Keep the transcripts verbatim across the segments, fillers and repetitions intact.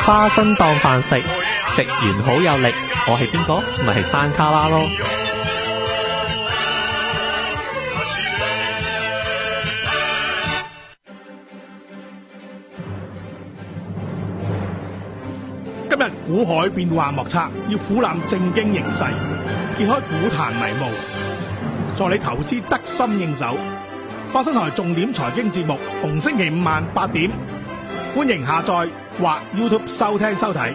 花生當飯食，食完好有力。我係邊個？咪係山卡拉咯。 今日股海變幻莫測，要俯覽正經形勢，揭開股壇迷霧，助你投資得心應手。花生台重點財經節目，逢星期五晚八點，歡迎下載或 YouTube 收聽收睇。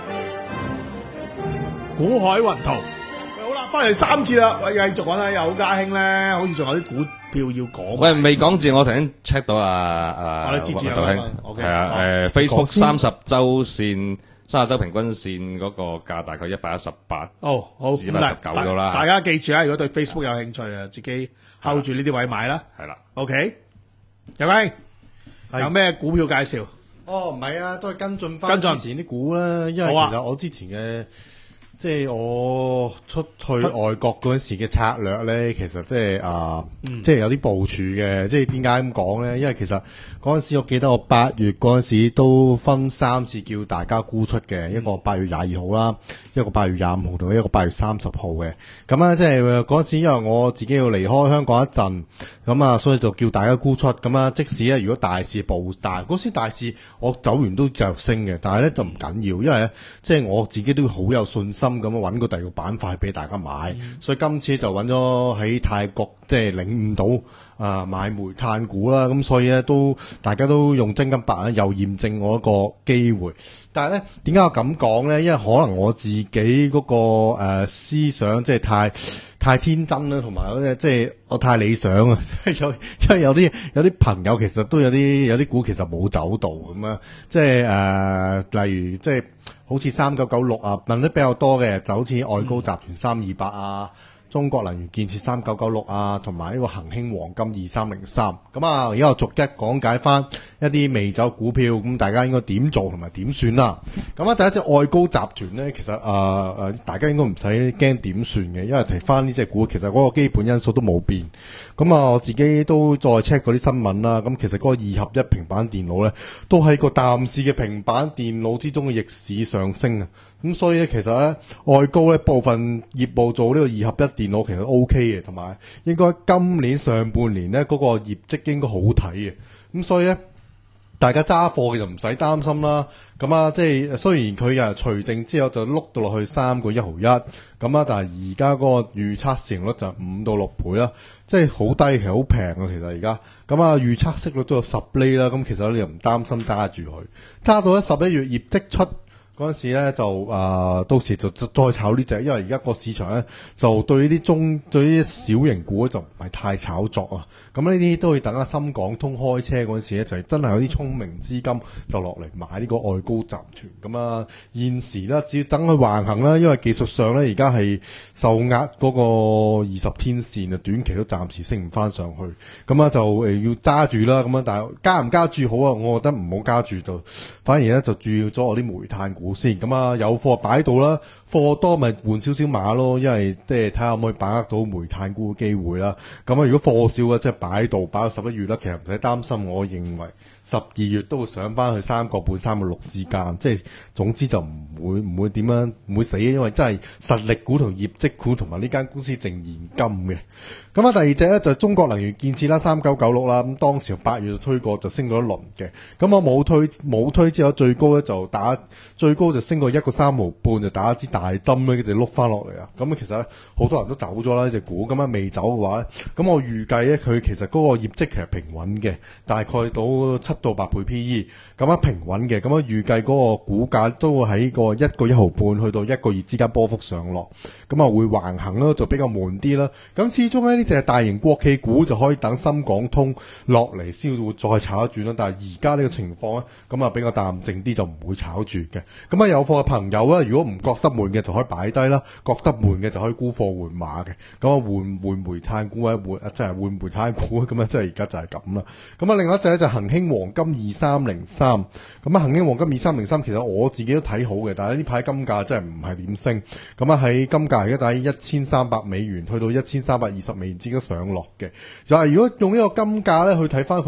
股海雲圖，好啦，翻嚟三節啦，喂，繼續講下有家興咧，好似仲有啲股票要講。 喂，未講字，我頭先 check 到啊啊， 我哋支持啊， 係啊，誒 Facebook 三十周線。三十周平均線嗰個價大概一百一十八， 哦好， 一百一十九到啦。 大家記住啊，如果對 Facebook 有興趣啊，自己 hold 住呢啲位買啦。 係啦 ，OK，有咩？有咩股票介紹？ 哦，唔係啊，都係跟進翻之前啲股啦，因為其實我之前嘅。即係我出去外國嗰陣時嘅策略咧，其實即係啊，嗯、即係有啲部署嘅。即係點解咁講咧？因為其實嗰陣時我記得我八月嗰陣時都分三次叫大家沽出嘅，一個八月廿二號啦，一個八月廿五號同一個八月三十號嘅。咁啊，即係嗰陣時因為我自己要離開香港一陣，咁啊，所以就叫大家沽出。咁啊，即使咧如果大市暴大，嗰時大市我走完都繼續升嘅，但係咧就唔緊要，因為咧即係我自己都好有信心。咁啊，揾個第二個板塊俾大家買，嗯、所以今次就揾咗喺泰國即係、就是、領悟到啊、呃、買煤炭股啦，咁所以咧都大家都用真金白銀又驗證我一個機會。但係咧點解我咁講咧？因為可能我自己嗰、那個誒、呃、思想即係太太天真啦，同埋嗰啲即係我太理想啊！有因為有啲有啲朋友其實都有啲有啲股其實冇走到咁啊，即係誒、呃、例如即係。好似三九九六啊，問得比較多嘅就好似外高集團三二八啊，中國能源建設三九九六啊，同埋呢個恒興黃金二三零三。咁啊，而家我逐一講解翻一啲未走股票，咁大家應該點做同埋點算啦。咁啊，第一隻外高集團咧，其實誒誒、呃，大家應該唔使驚點算嘅，因為提翻呢隻股，其實嗰個基本因素都冇變。咁啊，我自己都再 check 嗰啲新聞啦。咁其實嗰個二合一平板電腦咧，都係個淡市嘅平板電腦之中嘅逆市上升啊。咁所以咧，其實咧外高咧部分業務做呢個二合一電腦其實 O K 嘅，同埋應該今年上半年咧嗰個業績應該好睇嘅。咁所以咧，大家揸貨嘅就唔使擔心啦。咁啊，即係雖然佢又除淨之後就碌到落去三個一毫一，咁啊，但係而家嗰個預測市盈率就五到六倍啦，即係好低，其實好平啊。其實而家咁啊，預測息率都有十厘啦。咁其實你又唔擔心揸住佢，揸到咧十一月業績出嗰陣時咧就誒、呃，到時就再炒呢隻，因為而家個市場咧就對呢啲中對呢啲小型股就唔係太炒作啊。咁呢啲都要等下深港通開車嗰陣時咧，就係、真係有啲聰明資金就落嚟買呢個外高集團。咁啊，現時咧只要等佢橫行啦，因為技術上咧而家係受壓嗰個二十天線啊，短期都暫時升唔翻上去。咁啊就誒要揸住啦。咁啊，但係加唔加注好啊？我覺得唔好加注，就反而咧就注意咗我啲煤炭股先。咁啊，有貨擺到啦，貨多咪換少少碼咯，因為即係睇下可唔可以把握到煤炭股嘅機會啦。咁啊，如果貨少嘅即係擺到擺到十一月啦，其實唔使擔心。我認為十二月都會上翻去三個半、三個六之間，即係總之就唔會唔會點樣唔會死，因為真係實力股同業績股同埋呢間公司淨現金嘅。咁啊，第二隻咧就係中國能源建設啦，三九九六啦。咁當時八月就推過，就升咗一輪嘅。咁我冇推冇推之後，最高咧就打最高就升過一個三毫半，就打一支大針咧，佢哋碌翻落嚟啊。咁其實咧好多人都走咗啦呢隻股，咁啊未走嘅話咧，咁我預計咧佢其實嗰個業績其實平穩嘅，大概到七到八倍 P E， 咁啊平穩嘅，咁啊預計嗰個股價都會喺個一個一毫半去到一個月之間波幅上落，咁啊會橫行咯，就比較悶啲啦。咁始終咧呢隻大型國企股就可以等深港通落嚟先會再炒一轉啦。但係而家呢個情況咧，咁啊比較淡靜啲，就唔會炒住嘅。咁啊有貨嘅朋友咧，如果唔覺得悶嘅就可以擺低啦，覺得悶嘅就可以沽貨換馬嘅。咁啊換換煤炭股啊換啊即係換煤炭股啊，咁啊即係而家就係咁啦。咁啊另外一隻咧就恒興黃金二三零三。咁啊恒興黃金二三零三其實我自己都睇好嘅，但係呢排金價真係唔係點升。咁啊喺金價而家大約一千三百美元去到一千三百二十美元之間上落嘅。就係如果用呢個金價咧去睇翻佢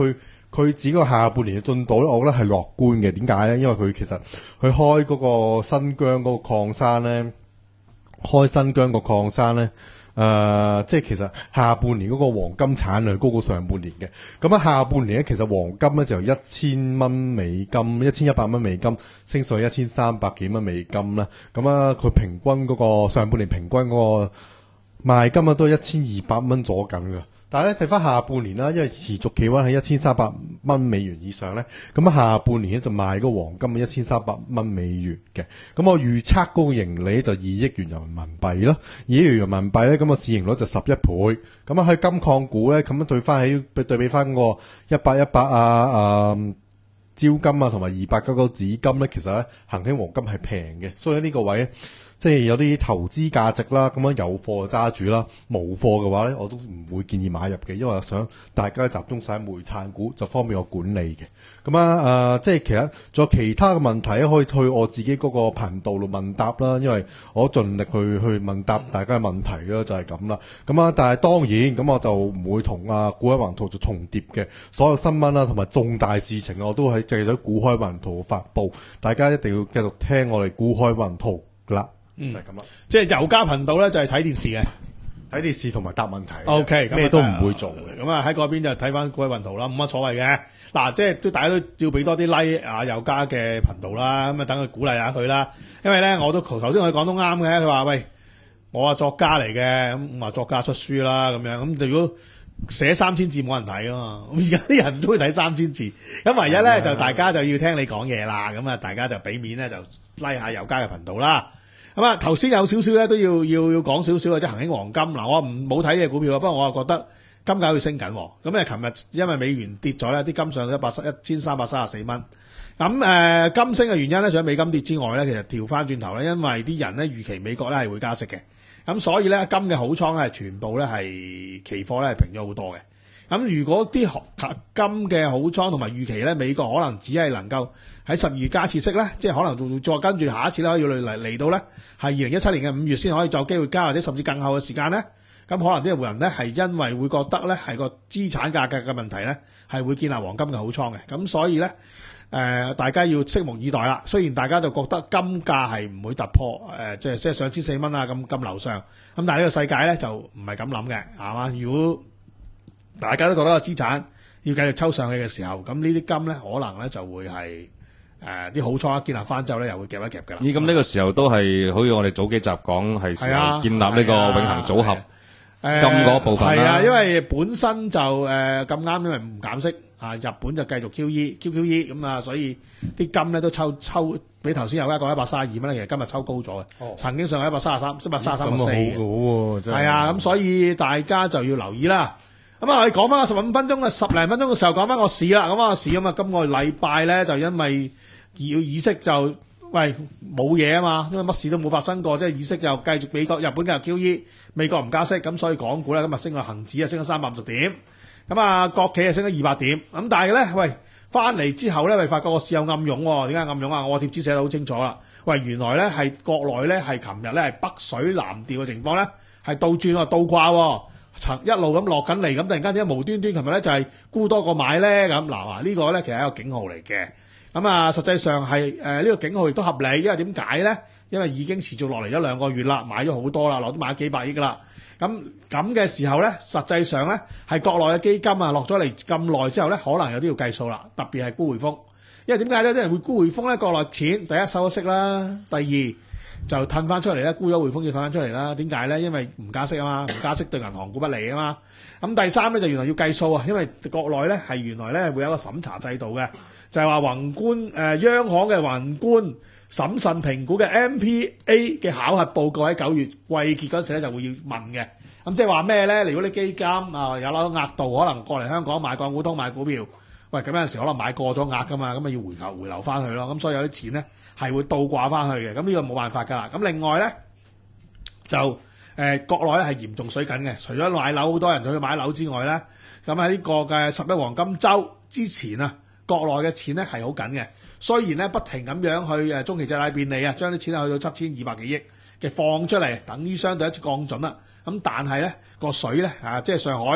佢指個下半年嘅進度咧，我覺得係樂觀嘅。點解咧？因為佢其實佢開嗰個新疆嗰個礦山咧，開新疆個礦山咧。誒、呃，即係其實下半年嗰個黃金產量高過上半年嘅，咁啊下半年咧，其實黃金咧就由一千蚊美金、一千一百蚊美金升上去一千三百幾蚊美金啦。咁啊，佢平均嗰、嗰個上半年平均嗰個賣金啊都係一千二百蚊左緊㗎。但係咧睇翻下半年啦，因為持續企穩喺一千三百蚊美元以上咧，咁啊下半年咧就賣嗰個黃金一千三百蚊美元嘅，咁我預測嗰個盈利就二億元人民幣咯，二億元人民幣咧，咁個市盈率就十一倍，咁啊喺金礦股咧，咁樣對翻喺對比翻個一百一百啊啊招金啊同埋二百九九紫金咧，其實咧恒興黃金係平嘅，所以呢個位即係有啲投資價值啦，咁樣有貨就揸住啦，冇貨嘅話咧，我都唔會建議買入嘅，因為我想大家集中晒煤炭股，就方便我管理嘅。咁啊、呃，即係其實仲有其他嘅問題可以去我自己嗰個頻道度問答啦，因為我盡力去去問答大家嘅問題啦，就係咁啦。咁啊，但係當然咁我就唔會同啊股海雲圖做重疊嘅，所有新聞啦同埋重大事情我都喺淨係喺股海雲圖發布，大家一定要繼續聽我哋股海雲圖啦。 嗯， 就係咁啦。 即係油家頻道咧，就係睇電視嘅， 睇電視同埋答問題。 O K， 咩都唔會做嘅。 咁啊喺嗰邊就睇翻股海雲圖啦，冇乜所謂嘅。嗱，即係都大家都要俾多啲 like 啊油家嘅頻道啦，咁啊等佢鼓勵下佢啦。因為咧，我都頭先我講都啱嘅，佢話喂，我係作家嚟嘅，咁話作家出書啦，咁樣咁如果寫三千字冇人睇啊嘛，咁而家啲人都會睇三千字，咁唯一咧就大家就要聽你講嘢啦，咁啊大家就俾面咧就 like 下油家嘅頻道啦。咁啊，頭先有少少咧都要要要講少少嘅，即係恒興黃金嗱，我唔冇睇呢隻股票啊，不過我又覺得金價會升緊。咁咧，琴日因為美元跌咗咧，啲金上到一百一千三百三十四蚊。咁誒、呃，金升嘅原因咧，除咗美金跌之外咧，其實調翻轉頭咧，因為啲人咧預期美國咧係會加息嘅，咁所以咧金嘅好倉咧全部咧係期貨咧係平咗好多嘅。咁如果啲金嘅好倉同埋預期咧，美國可能只係能夠喺十二月加次息咧，即係可能再跟住下一次咧，可以嚟嚟到咧係二零一七年嘅五月先可以就有機會加，或者甚至更後嘅時間咧。咁可能啲人咧係因為會覺得咧係個資產價格嘅問題咧，係會建立黃金嘅好倉嘅。咁所以咧誒、呃，大家要拭目以待啦。雖然大家就覺得金價係唔會突破誒、呃，即係即係上千四蚊啊咁咁樓上。咁但係呢個世界咧就唔係咁諗嘅，係嘛？如果大家都覺得個資產要繼續抽上去嘅時候，咁呢啲金咧可能咧就會係誒啲好倉建立翻之後咧，又會夾一夾㗎啦。 咦？咁呢個時候都係好似我哋早幾集講係時候建立呢個永恆組合金嗰部分啦。係啊， 因為本身就誒咁啱，因為唔減息啊，日本就繼續 Q E Q Q E 咁啊，所以啲金咧都抽抽比頭先有一個一百三十二蚊咧，其實今日抽高咗嘅、哦，曾經上一百三十三、一百三十三個四嘅。咁好喎，真係。係啊，咁所以大家就要留意啦。咁啊，我哋講翻個十五分鐘嘅十零分鐘嘅時候講翻個市啦。咁啊，個市咁啊，今個禮拜咧就因為要議息就喂冇嘢啊嘛，因為乜事都冇發生過，即係議息就繼續美國、日本繼續 Q E， 美國唔加息，咁所以港股咧今日升個恒指啊升咗三百五十點，咁啊國企啊升咗二百點。咁但係咧喂翻嚟之後咧，咪發覺個市有暗湧喎？點解暗湧啊？我貼紙寫得好清楚啦。喂，原來咧係國內咧係琴日咧係北水南調嘅情況咧係倒轉喎，倒掛喎。一路咁落緊嚟，咁突然間點解無端端琴日咧就係沽多過買咧？咁嗱啊，呢個咧其實係一個警號嚟嘅。咁啊，實際上係誒呢個警號亦都合理，因為點解咧？因為已經持續落嚟咗兩個月啦，買咗好多啦，落都買咗幾百億噶啦。咁咁嘅時候咧，實際上咧係國內嘅基金啊落咗嚟咁耐之後咧，可能有啲要計數啦。特別係沽匯豐，因為點解咧？啲人會沽匯豐咧，國內錢第一收咗息啦，第二就褪翻出嚟咧，沽咗匯豐要褪翻出嚟啦。點解咧？因為唔加息啊嘛，唔加息對銀行股不利啊嘛。咁第三咧就原來要計數啊，因為國內咧係原來咧會有一個審查制度嘅，就係話宏觀誒央行嘅宏觀審慎評估嘅 M P A 嘅考核報告喺九月季結嗰時咧就會要問嘅。咁即係話咩咧？如果你基金啊有攞額度，可能過嚟香港買港股通買股票，喂咁有陣時可能買過咗額噶嘛，咁咪要回流回流翻去咯。咁所以有啲錢咧係會倒掛翻去嘅。咁呢個冇辦法㗎啦。咁另外咧就誒、呃、國內咧係嚴重水緊嘅，除咗買樓好多人去買樓之外咧，咁喺呢個嘅十一黃金週之前啊，國內嘅錢咧係好緊嘅。雖然咧不停咁樣去誒中期借貸便利啊，將啲錢去到七千二百幾億嘅放出嚟，等於相對一次降準啦。咁但係咧個水咧啊，即係上海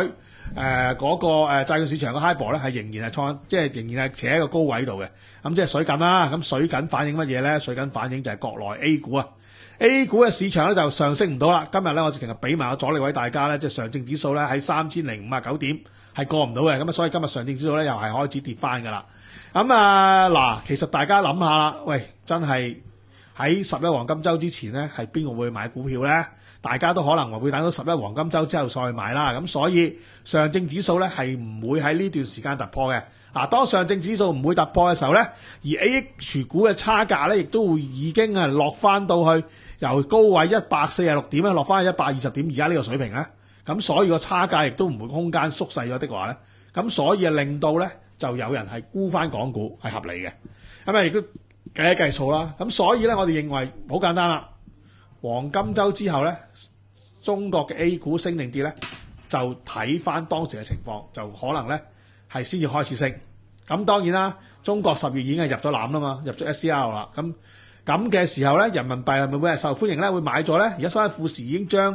誒嗰個誒債券市場嘅 HIBOR 咧係仍然係創，即係仍然係扯喺個高位度嘅。咁即係水緊啦。咁水緊反映乜嘢咧？水緊反映就係國內 A 股啊。A 股嘅市場咧就上升唔到啦。今日咧我直情係俾埋個阻力位大家咧，即係上證指數咧喺三千零五啊九點係過唔到嘅。咁啊，所以今日上證指數咧又係開始跌翻㗎啦。咁啊嗱，其實大家諗下啦，喂，真係喺十一黃金週之前咧，係邊個會買股票咧？大家都可能會等到十一黃金週之後再買啦。咁所以上證指數咧係唔會喺呢段時間突破嘅。嗱，當上證指數唔會突破嘅時候咧，而 A H 股嘅差價咧亦都會已經係落翻到去由高位一百四十六點咧落翻去一百二十點而家呢個水平咧。咁所以個差價亦都唔會空間縮細咗的話咧，咁所以啊令到咧就有人係沽翻港股係合理嘅。咁啊亦都計一計數啦。咁所以咧我哋認為好簡單啦。黃金週之後咧，中國嘅 A 股升定跌咧，就睇翻當時嘅情況，就可能咧係先至開始升。咁當然啦，中國十月已經係入咗籃啦嘛，入咗 S C R 啦。咁咁嘅時候咧，人民幣係咪會係受歡迎咧？會買咗咧？而家所謂富時已經將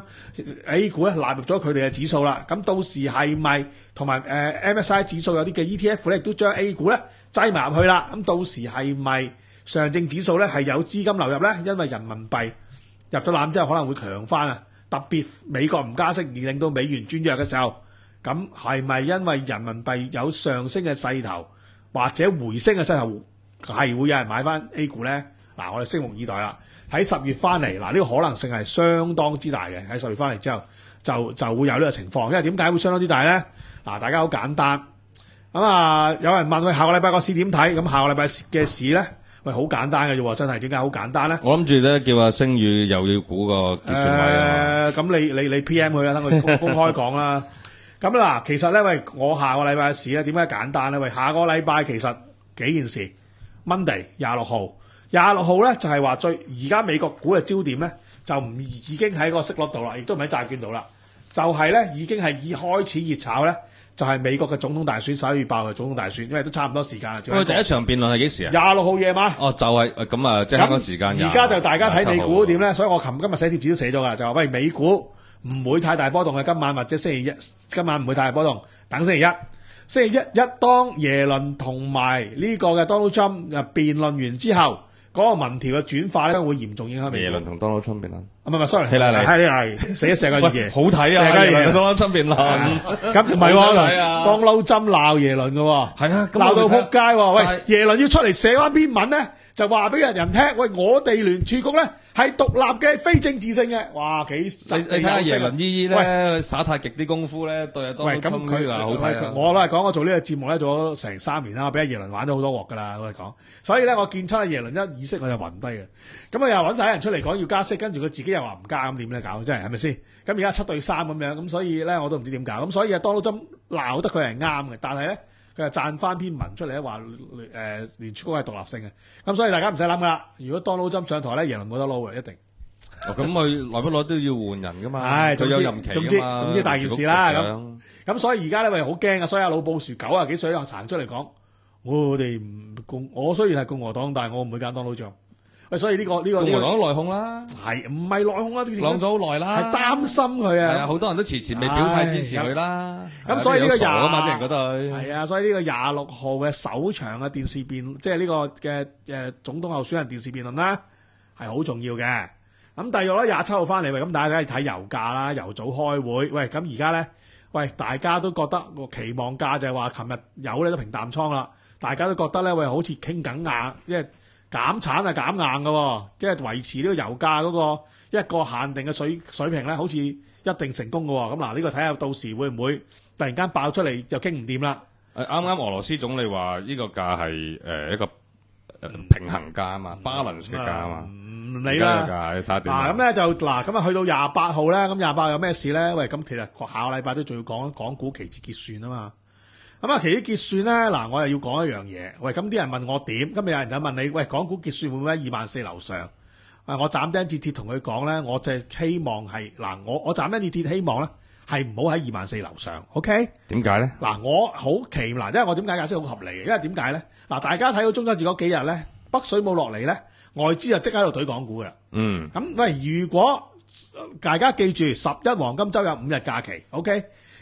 A 股咧納入咗佢哋嘅指數啦。咁到時係咪同埋誒 M S I 指數有啲嘅 E T F 咧，亦都將 A 股咧擠埋入去啦？咁到時係咪上證指數咧係有資金流入咧？因為人民幣入咗籃之後可能會強翻啊！特別美國唔加息而令到美元轉弱嘅時候，咁係咪因為人民幣有上升嘅勢頭或者回升嘅勢頭，係會有人買翻 A 股咧？嗱，我哋拭目以待啦。喺十月翻嚟，嗱呢個可能性係相當之大嘅。喺十月翻嚟之後，就就會有呢個情況。因為點解會相當之大咧？嗱，大家好簡單。咁啊，有人問佢下個禮拜個市點睇？咁下個禮拜嘅市咧？喂，好簡單嘅啫喎，真係點解好簡單咧？ 我諗住咧叫阿星宇又要估個結算位啊！ 咁、呃、你你你 P M 佢啦，等佢公公開講啦。咁嗱，其實咧，喂，我下個禮拜嘅市咧點解簡單咧？喂，下個禮拜其實幾件事 ，Monday 廿六號，廿六號咧就係話最而家美國股嘅焦點咧就唔已經喺個息率度啦，亦都唔喺債券度啦，就係、是、咧已經係已開始熱炒咧。就係美國嘅總統大選，十一月八號嘅總統大選，因為都差唔多時間啦。 佢第一場辯論係幾時啊？ 廿六號夜晚。 哦，就係咁啊，即係香港時間。 而家就大家睇美股點咧，所以我琴今日寫貼紙都寫咗噶，就話喂美股唔會太大波動嘅，今晚或者星期一，今晚唔會太大波動，等星期一。星期一一當耶倫同埋呢個嘅 Donald Trump 辯論完之後，嗰、那個民調嘅轉化咧會嚴重影響美股。耶倫同 Donald Trump 辯論。唔係唔係 sorry， 希拉里係係寫咗成個嘢， 好睇啊！耶倫同 Donald Trump 辯論， 咁唔係喎，幫撈針鬧耶倫嘅喎， 係啊， 鬧到撲街喎！喂，耶倫要出嚟寫翻篇文咧，就話俾人人聽，喂，我哋聯儲局咧係獨立嘅、非政治性嘅，哇，幾你你睇下耶倫姨姨咧，耍太極啲功夫咧，對阿 Donald Trump 佢話好睇啊！ 我都係講，我做呢個節目咧做咗成三年啦，俾阿耶倫玩咗好多鑊噶啦，我哋講，所以咧我見親阿耶倫一議息我就暈低嘅，咁啊又揾晒人出嚟講要加息，跟住佢自己又話唔加，咁點咧搞？真係係咪先？咁而家七對三咁樣，咁所以咧我都唔知點搞，咁所以啊 Donald Trump鬧得佢係啱嘅，但係咧佢又讚翻篇文出嚟咧話誒聯儲局係獨立性嘅，咁所以大家唔使諗噶啦，如果 Donald Trump 上台咧，耶倫冇得撈嘅一定。 咁佢耐不耐都要換人噶嘛？ 係，總之有任期總之總之大件事啦。咁咁所以而家咧，喂好驚啊！所以阿老布殊九啊幾歲又行出嚟講，我哋唔共，我雖然係共和黨，但係我唔會揀 Donald Trump。喂，所以呢、這個呢、這個共和黨內訌啦，係唔係內訌啊？之前講咗好耐啦， 係擔心佢啊。係啊， 好多人都遲遲未表態支持佢啦。 咁所以呢個廿啊嘛，啲人覺得佢係啊，所以呢個廿六號嘅首場嘅電視辯，即係呢個嘅誒總統候選人電視辯論啦，係好重要嘅。咁第二個咧廿七號翻嚟，喂，咁大家梗係睇油價啦，油早開會，喂，咁而家咧，喂，大家都覺得個期望價就係話，琴日油咧都平淡倉啦，大家都覺得咧，喂，好似傾緊硬，即係減產係減硬嘅，即係維持呢個油價嗰個一個限定嘅水水平咧，好似一定成功嘅。咁嗱，呢個睇下到時會唔會突然間爆出嚟又傾唔掂啦？ 誒，啱啱俄羅斯總理話呢個價係誒一個平衡價啊嘛 ，balance 嘅價啊嘛。 唔理啦， 嗱咁咧就嗱咁啊去到廿八號咧，咁廿八號有咩事咧？喂，咁其實下個禮拜都仲要講港股期指結算啊嘛。咁啊期指結算咧，嗱我又要講一樣嘢。喂，咁啲人問我點？今日有人就問你，喂，港股結算會唔會喺二萬四樓上？啊，我斬釘截鐵同佢講咧，我就係希望係嗱，我我斬釘截鐵希望咧係唔好喺二萬四樓上。OK？ 點解咧？嗱，我好奇嗱，因為我點解解釋好合理嘅？因為點解咧？嗱，大家睇到中秋節嗰幾日咧，北水冇落嚟咧。外資就即刻喺度懟港股㗎啦。嗯。咁喂，如果大家記住十一黃金週有五日假期 ，OK？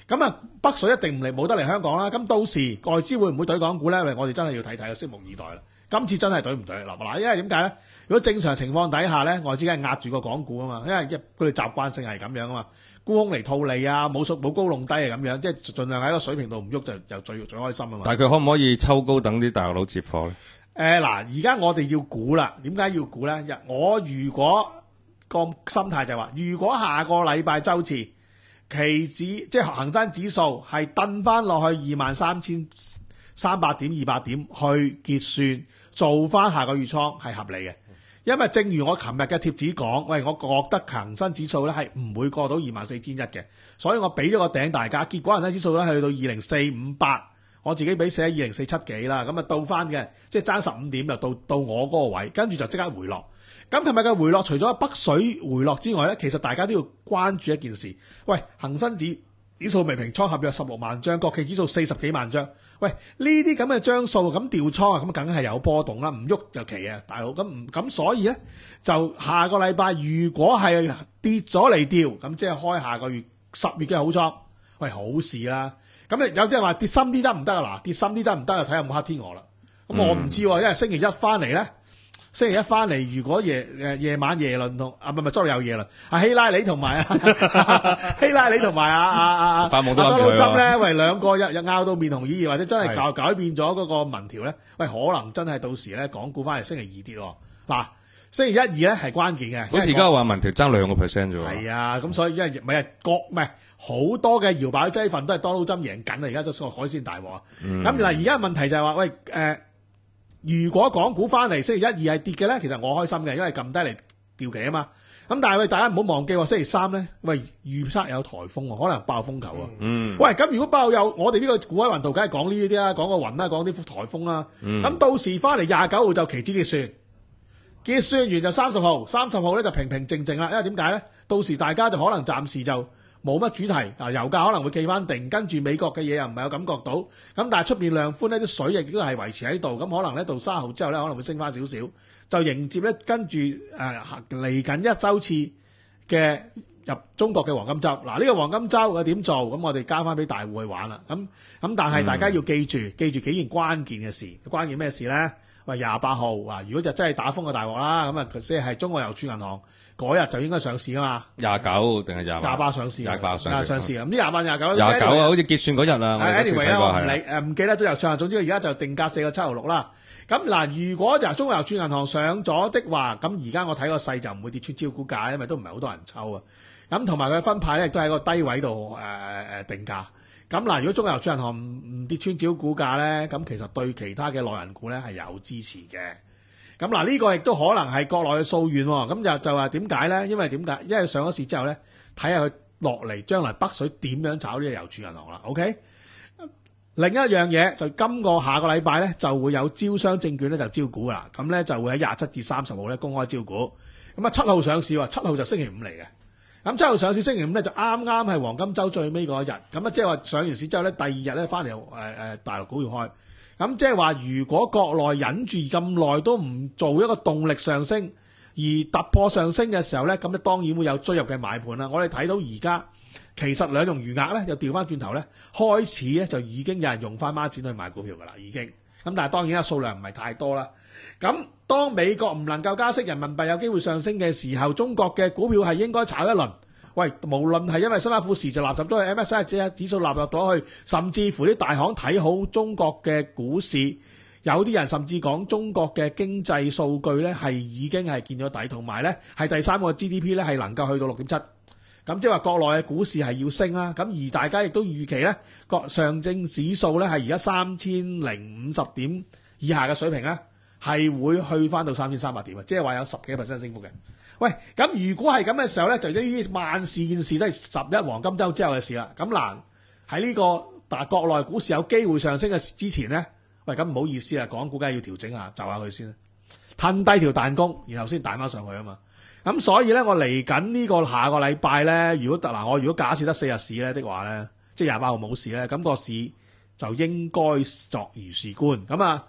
咁啊，北水一定唔嚟，冇得嚟香港啦。咁到時外資會唔會懟港股咧？我哋真係要睇睇，拭目以待啦。今次真係懟唔懟？嗱嗱，因為點解咧？如果正常情況底下咧，外資梗係壓住個港股啊嘛，因為佢哋習慣性係咁樣啊嘛，沽空嚟套利啊，冇數冇高弄低啊咁樣，即係盡量喺個水平度唔喐就就最最開心啊嘛。 但係佢可唔可以抽高等啲大陸佬接貨咧？ 誒嗱，而家我哋要估啦，點解要估咧？我如果個心態就係話，如果下個禮拜週次期指即係恒生指數係蹬翻落去二萬三千三百點、二百點去結算，做翻下個月倉係合理嘅。因為正如我琴日嘅貼紙講，喂，我覺得恒生指數咧係唔會過到二萬四千一嘅，所以我俾咗個頂大家。結果恒生指數咧去到二零四五八，我自己俾寫二零四七幾啦，咁啊到翻嘅，即係爭十五點就到到我嗰個位，跟住就即刻回落。咁琴日嘅回落，除咗北水回落之外咧，其實大家都要關注一件事。喂，恒生指指數未平倉合約十六萬張，國企指數四十幾萬張。喂，呢啲咁嘅張數咁調倉啊，咁梗係有波動啦，唔喐就奇啊，大佬。咁唔咁所以咧，就下個禮拜如果係跌咗嚟調，咁即係開下個月十月嘅好倉，喂，好事啦。咁有啲人話跌深啲得唔得啊？嗱，跌深啲得唔得啊？睇下有冇黑天鵝啦。咁我唔知喎，因為星期一翻嚟咧。星期一翻嚟，如果夜誒夜晚耶倫同啊唔係唔係 sorry 有耶倫，阿希拉里同埋啊希拉里同埋啊啊啊啊發夢都諗佢針咧，喂兩個又又拗到面紅耳熱，或者真係改改變咗嗰個民調咧，喂可能真係到時咧港股翻嚟星期二跌喎。嗱，星期一二咧係關鍵嘅。 好似而家話民調爭兩個 percent 啫喎。係啊，咁所以因為唔係國唔係好多嘅搖擺劑份都係當勞針贏緊啊！而家就個海鮮大鑊啊！咁嗱，而家問題就係話喂誒。呃如果港股翻嚟星期一二係跌嘅咧，其實我開心嘅，因為撳低嚟調期啊嘛。咁但係喂，大家唔好忘記喎，星期三咧，喂預測有颱風喎，可能爆風球啊。嗯。喂，咁如果爆有我哋呢個股海雲圖，梗係講呢啲啦，講個雲啦，講啲颱風啦。嗯。咁到時翻嚟廿九號就期指結算，結算完就三十號，三十號咧就平平靜靜啦。因為點解咧？到時大家就可能暫時就冇乜主題，啊油價可能會企翻定，跟住美國嘅嘢又唔係有感覺到，咁但係出面量寬呢啲水亦都係維持喺度，咁可能咧到三號之後咧可能會升翻少少，就迎接咧跟住誒嚟緊一週次嘅入中國嘅黃金週。嗱、啊、呢、呢個黃金週嘅點做？咁我哋交翻俾大戶去玩啦。咁咁但係大家要記住，嗯、記住幾件關鍵嘅事，關鍵咩事咧？喂，廿八號啊，如果就真係打風嘅大鑊啦，咁啊即係中國郵儲銀行。嗰日就應該上市啊嘛，廿九定係廿廿八上市， 廿八上市， 上市啊！咁呢廿八廿九， 廿九啊，好似結算嗰日啊。 anyway 啦，我唔理誒，唔記得咗又上。總之而家就定價四個七毫六啦。咁嗱，如果就中國郵儲銀行上咗的話，咁而家我睇個勢就唔會跌穿招股價，因為都唔係好多人抽啊。咁同埋佢分派咧，亦都喺個低位度誒誒定價。咁嗱，如果中國郵儲銀行唔唔跌穿招股價咧，咁其實對其他嘅內銀股咧係有支持嘅。咁嗱，呢個亦都可能係國內嘅訴願喎。咁就就話點解咧？因為點解？因為上咗市之後咧，睇下佢落嚟將來北水點樣炒呢個郵儲銀行啦。OK。另一樣嘢就今個下個禮拜咧就會有招商證券咧就招股噶啦。咁咧就會喺廿七至三十號咧公開招股。咁啊七號上市喎，七號就星期五嚟嘅。咁七號上市星期五咧就啱啱係黃金週最尾嗰一日。咁啊即係話上完市之後咧，第二日咧翻嚟誒誒大陸股要開。咁即係話，如果國內忍住咁耐都唔做一個動力上升，而突破上升嘅時候咧，咁咧當然會有追入嘅買盤啦。我哋睇到而家其實兩融餘額咧又調翻轉頭咧，開始咧就已經有人用翻孖展去買股票噶啦，已經。咁但係當然啦，數量唔係太多啦。咁當美國唔能夠加息，人民幣有機會上升嘅時候，中國嘅股票係應該炒一輪。喂，無論係因為新加坡時就納入咗去 M S C I 指數納入咗去，甚至乎啲大行睇好中國嘅股市，有啲人甚至講中國嘅經濟數據咧係已經係見咗底，同埋咧係第三個 G D P 咧係能夠去到六點七，咁即係話國內嘅股市係要升啦。咁而大家亦都預期咧，個上證指數咧係而家三千零五十點以下嘅水平咧，係會去翻到三千三百點啊，即係話有十幾個 percent 升幅嘅。喂，咁如果係咁嘅時候咧，就呢啲萬事件事都係十一黃金週之後嘅事啦。咁難喺呢個但係國內股市有機會上升嘅之前咧，喂，咁唔好意思啊，港股梗係要調整下，就下佢先啦，褪低條彈弓，然後先彈翻上去啊嘛。咁所以咧，我嚟緊呢個下個禮拜咧，如果嗱我如果假設得四日市咧的話咧，即係廿八號冇事咧，咁個市就應該作如是觀。咁啊，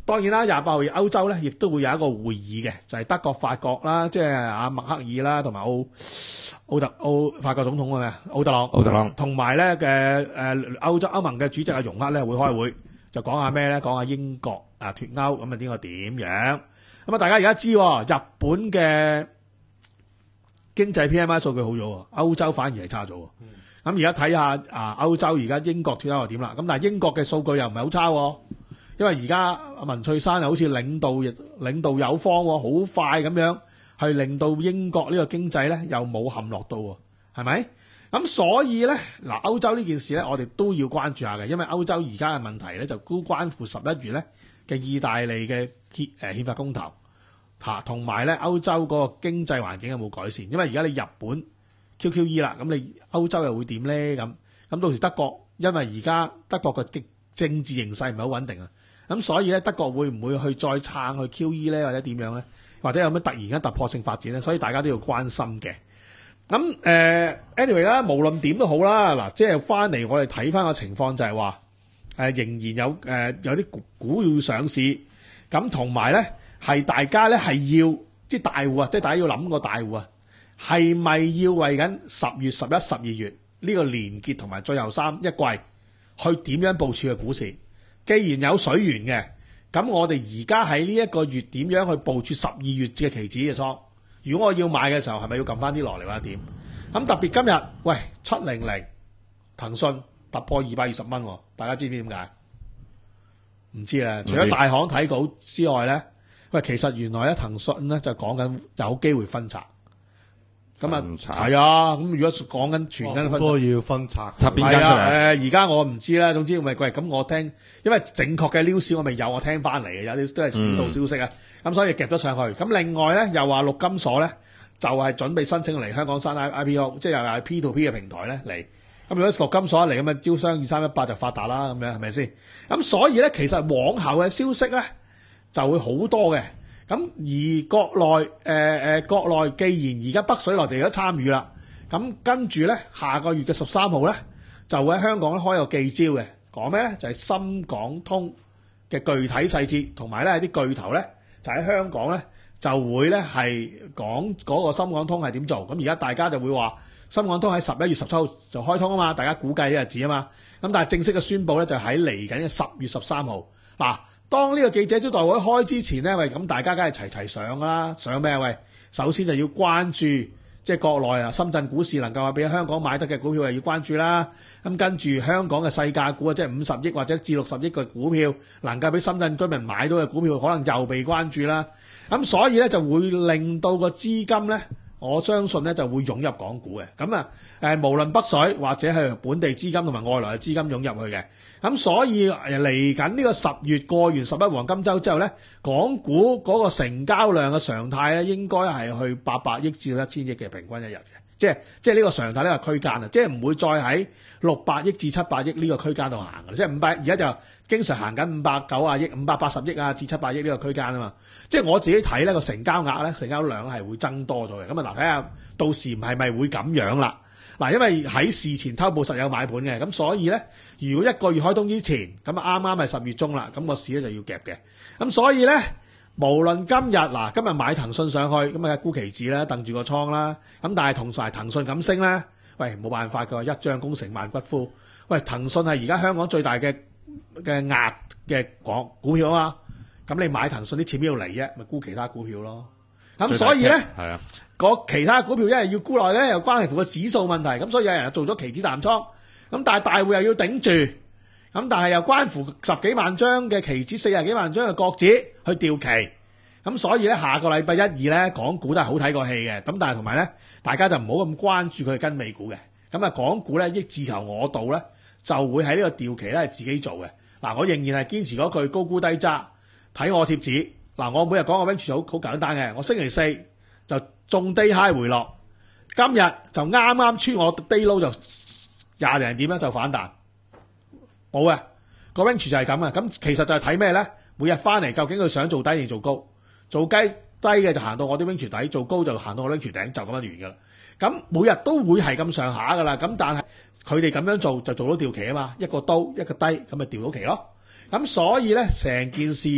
當然啦，廿八號歐洲咧，亦都會有一個會議嘅，就係、是、德國、法國啦，即係阿默克爾啦，同埋奧奧特奧法國總統啊咩？奧特朗， 奧特朗同埋咧嘅誒歐洲歐盟嘅主席阿容克咧會開會，就講下咩咧？講下英國啊脱歐咁啊點個點樣？咁啊大家而家知喎，日本嘅經濟 P M I 數據好咗喎，歐洲反而係差咗喎。咁而家睇下啊歐洲而家英國脱歐又點啦？咁但係英國嘅數據又唔係好差喎。因為而家文翠珊又好似領導領導有方喎，好快咁樣去令到英國呢個經濟咧又冇陷落到喎，係咪？咁所以咧嗱，歐洲呢件事咧，我哋都要關注下嘅，因為歐洲而家嘅問題咧就都關乎十一月咧嘅意大利嘅憲誒憲法公投嚇，同埋咧歐洲嗰個經濟環境有冇改善？因為而家你日本 Q Q E 啦，咁你歐洲又會點咧？咁咁到時德國因為而家德國嘅政治形勢唔係好穩定啊。咁所以咧，德國會唔會去再撐去 Q E 咧，或者點樣咧？或者有咩突然間突破性發展咧？所以大家都要關心嘅。咁誒、呃、anyway 啦，無論點都好啦，嗱，即係翻嚟我哋睇翻個情況就係話，誒、呃、仍然有誒、呃、有啲股股要上市，咁同埋咧係大家咧係要即係大戶啊，即係大家要諗個大戶啊，係咪要為緊十月、十一、十二月呢個年結同埋最後三一季去點樣部署嘅股市？既然有水源嘅，咁我哋而家喺呢一個月點樣去部署十二月嘅期指嘅倉？如果我要買嘅時候，係咪要撳翻啲落嚟或者點？咁特別今日，喂七零零騰訊突破二百二十蚊，大家知唔知點解？唔知啦。除咗大行睇稿之外咧，喂，其實原來咧騰訊咧就講緊有機會分拆。咁啊，係啊，咁如果講緊全緊分， 都要分拆， 拆邊間出嚟？ 誒，而家我唔知啦。總之咪喂，咁我聽，因為正確嘅 news 我未有，我聽翻嚟嘅，有啲都係小道消息啊。咁、嗯、所以夾咗上去。咁另外咧，又話陸金所咧就係、是、準備申請嚟香港山 I P O， 即係又係 P to P 嘅平台咧嚟。咁如果陸金所嚟咁啊，招商二三一八就發達啦，咁樣係咪先？咁所以咧，其實往後嘅消息咧就會好多嘅。咁而國內誒誒、呃、國內既然而家北水內地都參與啦，咁跟住咧下個月嘅十三號咧就會喺香港咧開個記招嘅，講咩咧？就係、是、深港通嘅具體細節，同埋咧啲巨頭咧就喺香港咧就會咧係講嗰個深港通係點做。咁而家大家就會話深港通喺十一月十七號就開通啊嘛，大家估計嘅日子啊嘛。咁但係正式嘅宣佈咧就喺嚟緊嘅十月十三號嗱。當呢個記者招待會開之前咧，喂，咁大家梗係齊齊上啦，上咩啊？喂，首先就要關注，即係國內啊，深圳股市能夠話俾香港買得嘅股票係要關注啦。咁跟住香港嘅細價股啊，即係五十億或者至六十億嘅股票，能夠俾深圳居民買到嘅股票，可能又被關注啦。咁所以咧就會令到個資金咧，我相信咧就會湧入港股嘅。咁啊，誒無論北水或者係本地資金同埋外來嘅資金湧入去嘅。咁所以嚟緊呢個十月過完十一黃金週之後咧，港股嗰個成交量嘅常態咧，應該係去八百億至到一千億嘅平均一日嘅，即係即係呢個常態呢個區間啊，即係唔會再喺六百億至七百億呢個區間度行嘅，即係五百而家就經常行緊五百九啊億、五百八十億啊至七百億呢個區間啊嘛，即係我自己睇咧個成交額咧，成交量係會增多咗嘅，咁啊嗱睇下到時係咪會咁樣啦。嗱，因為喺事前偷步實有買盤嘅，咁所以咧，如果一個月開通之前，咁啊啱啱係十月中啦，咁個市咧就要夾嘅，咁所以咧，無論今日嗱，今日買騰訊上去，咁啊沽期指啦，掟住個倉啦，咁但係同時係騰訊咁升咧，喂冇辦法㗎，一將功成萬骨枯，喂騰訊係而家香港最大嘅嘅額嘅港股票啊嘛，咁你買騰訊啲錢邊度嚟啫？咪沽其他股票咯。咁所以咧，係啊，個其他股票一係要沽落咧，又關係同個指數問題，咁所以有人做咗期指淡倉，咁但係大戶又要頂住，咁但係又關乎十幾萬張嘅期指、四十幾萬張嘅國指去調期，咁所以咧下個禮拜一二咧，港股都係好睇過戲嘅，咁但係同埋咧，大家就唔好咁關注佢跟美股嘅，咁啊港股咧亦自求我道咧，就會喺呢個調期咧係自己做嘅。嗱，我仍然係堅持嗰句高沽低揸，睇我貼紙。嗱，我每日講個 range 好好簡單嘅，我星期四就中低 high 回落，今日就啱啱穿我低 low 就廿零點咧就反彈，冇嘅個 range 就係咁嘅。咁其實就係睇咩咧？每日翻嚟究竟佢想做低定做高？做低低嘅就行到我啲 range 底，做高就行到我 range 頂，就咁樣完㗎啦。咁每日都會係咁上下㗎啦。咁但係佢哋咁樣做就做到調期啊嘛，一個刀一個低咁咪調到期咯。咁所以咧成件事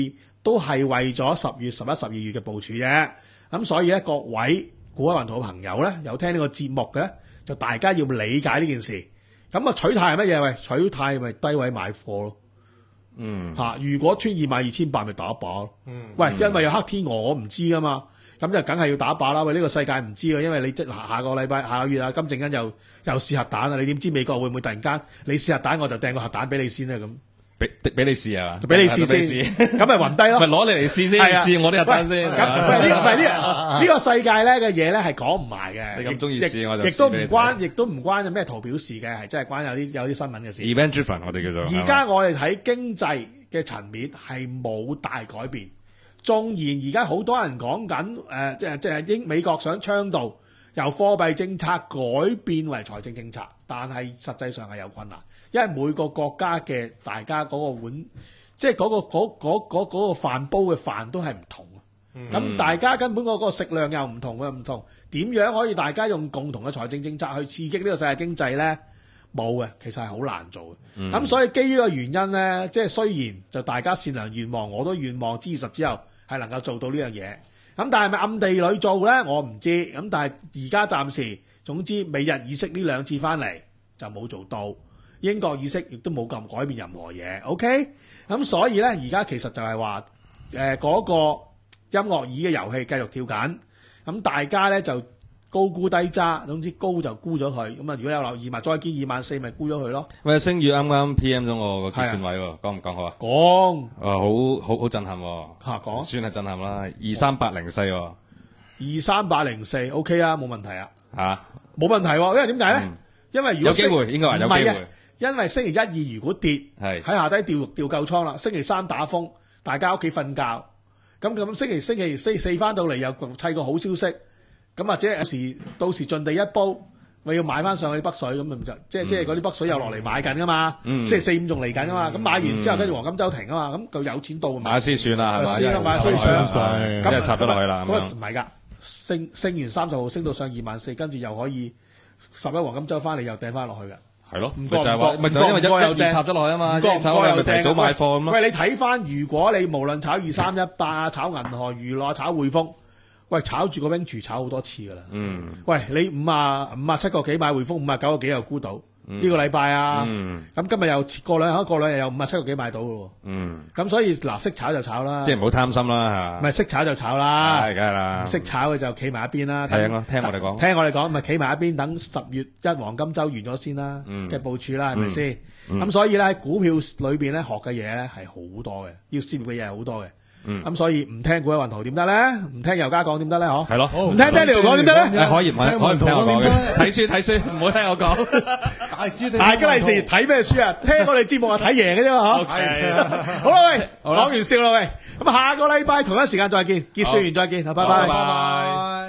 都係為咗十月、十一、十二月嘅部署啫。咁所以咧，各位股海雲圖嘅朋友咧，有聽呢個節目嘅咧，就大家要理解呢件事。咁啊，取態係乜嘢？喂，取態咪低位買貨咯。 嗯。 嚇，如果穿二萬二千八，咪打一把咯。嗯。喂，因為有黑天鵝，我唔知噶嘛。咁就梗係要打靶啦！喂，呢、這個世界唔知㗎，因為你即下下個禮拜、下個月啊，金正恩又又試核彈啊！你點知美國會唔會突然間你試核彈，我就掟個核彈俾你先啊？咁俾俾你試啊？ 俾你試先，咁咪暈低咯？ 咪攞你嚟試先，試我啲核彈先。 咁唔係呢？唔係呢？呢個世界咧嘅嘢咧係講唔埋嘅。 你咁中意試我就亦都唔關，亦都唔關有咩圖表事嘅，係真係關有啲有啲新聞嘅事。 Event driven 我哋叫做。 而家我哋睇經濟嘅層面係冇大改變。縱然而家好多人講緊誒，即係即係英美國想倡導由貨幣政策改變為財政政策，但係實際上係有困難，因為每個國家嘅大家嗰個碗，即係嗰個嗰嗰嗰嗰個飯煲嘅飯都係唔同。咁、嗯、大家根本嗰個食量又唔同嘅唔同，點樣可以大家用共同嘅財政政策去刺激呢個世界經濟咧？冇嘅，其實係好難做嘅。咁、嗯、所以基於個原因咧，即係雖然就大家善良願望，我都願望 G 二十之後係能夠做到呢樣嘢，咁但係咪暗地裏做咧？我唔知。咁但係而家暫時，總之美日議息呢兩次翻嚟就冇做到，英國議息亦都冇咁改變任何嘢。OK，咁所以咧而家其實就係話誒嗰個音樂椅嘅遊戲繼續跳緊，咁大家咧就高沽低揸，總之高就沽咗佢。咁啊，如果有留意埋，再見二萬四咪沽咗佢咯。 喂，星宇啱啱 P M 咗我個結算位喎，講唔講好啊？ 講， 啊好好好震撼喎。 嚇講， 算係震撼啦，二三八零四喎。 二三八零四 OK 啊，冇問題啊。 嚇，冇問題喎，因為點解咧？因為如果有機會應該話有機會， 啊、因為星期一二如果跌，喺下低調調夠倉啦。星期三打風，大家屋企瞓覺，咁咁星期星期四四翻到嚟又砌個好消息。咁或者有時到時盡地一煲，咪要買翻上去北水咁就即係即係嗰啲北水又落嚟買緊噶嘛，即係四五仲嚟緊噶嘛，咁買完之後跟住黃金周停啊嘛，咁就有錢到買先算啦，係嘛？ 先買先上， 咁插咗落去啦。 嗰時唔係㗎，升升完三十號升到上二萬四，跟住又可以十一黃金周翻嚟又掟翻落去㗎。 係咯，咪就係話，咪就因為一二插咗落去啊嘛，一炒咪提早買貨咁咯。 喂，你睇翻，如果你無論炒二三一八、炒銀河娛樂、炒匯豐。喂，炒住個 range 炒好多次噶啦。嗯。喂，你五啊五啊七個幾買匯豐，五啊九個幾又沽到。呢、嗯、個禮拜啊。嗯。咁今日又過兩日，過兩日又五啊七個幾買到咯。嗯。咁所以嗱，識炒就炒啦。即係唔好貪心啦，係嘛？咪識炒就炒啦。係，梗係啦。唔識炒嘅就企埋一邊啦。係啊，聽我哋講。聽我哋講，咪企埋一邊，等十月一黃金周完咗先啦。嗯。嘅部署啦，係咪先？咁、嗯、所以咧，喺股票裏邊咧學嘅嘢咧係好多嘅，要涉獵嘅嘢係好多嘅。嗯，咁所以唔聽股海雲圖點得咧？唔聽尤家講點得咧？嗬，係咯，唔聽 Daniel 講點得咧？可以唔可以唔聽我講嘅？睇書睇書，唔好聽我講。大師，大吉利是睇咩書啊？聽我哋節目啊，睇贏嘅啫嘛，嗬。係啊，好啦喂，講完笑啦喂，咁下個禮拜同一時間再見，結算完再見，好，拜拜，拜拜。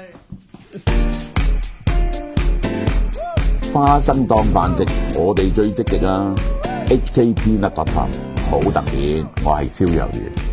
花生當飯食，我哋最積極啦。H K P 粒粒頭好特別，我係蕭若元。